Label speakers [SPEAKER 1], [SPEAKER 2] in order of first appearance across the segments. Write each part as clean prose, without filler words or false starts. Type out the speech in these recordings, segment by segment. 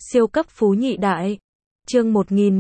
[SPEAKER 1] Siêu cấp phú nhị đại. Chương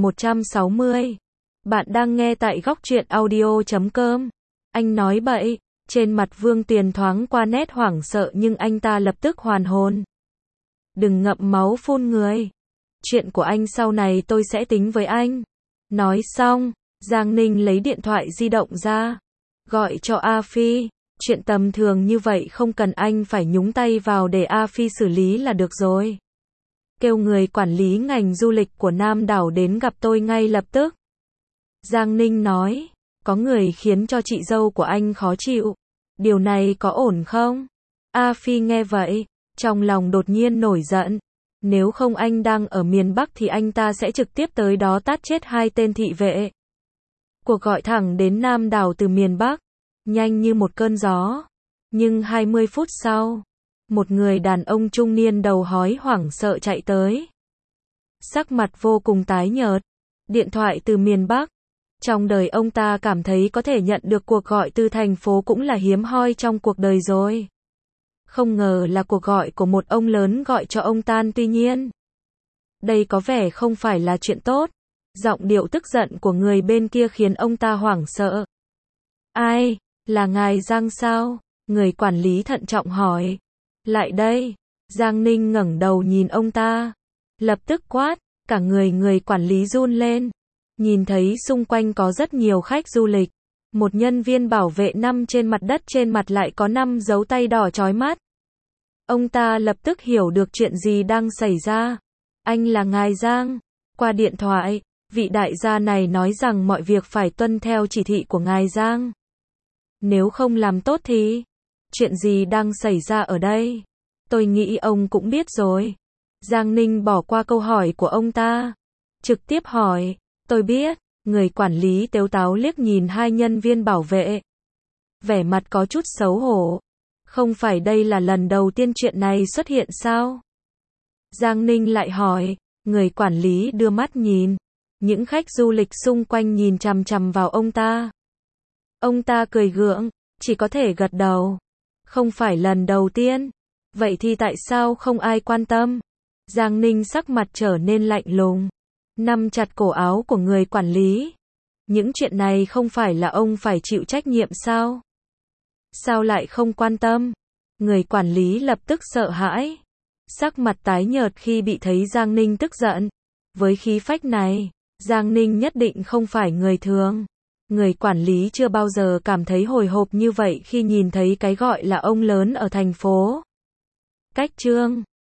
[SPEAKER 1] 1160. Bạn đang nghe tại góc truyện audio.com. Anh nói bậy. Trên mặt Vương Tuyền thoáng qua nét hoảng sợ nhưng anh ta lập tức hoàn hồn. Đừng ngậm máu phun người. Chuyện của anh sau này tôi sẽ tính với anh. Nói xong, Giang Ninh lấy điện thoại di động ra. Gọi cho A Phi. Chuyện tầm thường như vậy không cần anh phải nhúng tay vào để A Phi xử lý là được rồi. Kêu người quản lý ngành du lịch của Nam đảo đến gặp tôi ngay lập tức. Giang Ninh nói, có người khiến cho chị dâu của anh khó chịu. Điều này có ổn không? A Phi nghe vậy, trong lòng đột nhiên nổi giận. Nếu không anh đang ở miền Bắc thì anh ta sẽ trực tiếp tới đó tát chết hai tên thị vệ. Cuộc gọi thẳng đến Nam đảo từ miền Bắc, nhanh như một cơn gió. Nhưng 20 phút sau, một người đàn ông trung niên đầu hói hoảng sợ chạy tới. Sắc mặt vô cùng tái nhợt. Điện thoại từ miền Bắc. Trong đời ông ta cảm thấy có thể nhận được cuộc gọi từ thành phố cũng là hiếm hoi trong cuộc đời rồi. Không ngờ là cuộc gọi của một ông lớn gọi cho ông ta. Tuy nhiên, đây có vẻ không phải là chuyện tốt. Giọng điệu tức giận của người bên kia khiến ông ta hoảng sợ. Ai? Là ngài Giang sao? Người quản lý thận trọng hỏi. Lại đây. Giang Ninh ngẩng đầu nhìn ông ta. Lập tức quát, cả người quản lý run lên. Nhìn thấy xung quanh có rất nhiều khách du lịch. Một nhân viên bảo vệ nằm trên mặt đất, trên mặt lại có 5 dấu tay đỏ chói mắt. Ông ta lập tức hiểu được chuyện gì đang xảy ra. Anh là ngài Giang. Qua điện thoại, vị đại gia này nói rằng mọi việc phải tuân theo chỉ thị của ngài Giang. Nếu không làm tốt thì... Chuyện gì đang xảy ra ở đây? Tôi nghĩ ông cũng biết rồi. Giang Ninh bỏ qua câu hỏi của ông ta. Trực tiếp hỏi, tôi biết. Người quản lý tếu táo liếc nhìn hai nhân viên bảo vệ. Vẻ mặt có chút xấu hổ. Không phải đây là lần đầu tiên chuyện này xuất hiện sao? Giang Ninh lại hỏi. Người quản lý đưa mắt nhìn. Những khách du lịch xung quanh nhìn chằm chằm vào ông ta. Ông ta cười gượng, chỉ có thể gật đầu. Không phải lần đầu tiên. Vậy thì tại sao không ai quan tâm? Giang Ninh sắc mặt trở nên lạnh lùng. Nắm chặt cổ áo của người quản lý. Những chuyện này không phải là ông phải chịu trách nhiệm sao? Sao lại không quan tâm? Người quản lý lập tức sợ hãi. Sắc mặt tái nhợt khi bị thấy Giang Ninh tức giận. Với khí phách này, Giang Ninh nhất định không phải người thường. Người quản lý chưa bao giờ cảm thấy hồi hộp như vậy khi nhìn thấy cái gọi là ông lớn ở thành phố. Cách chương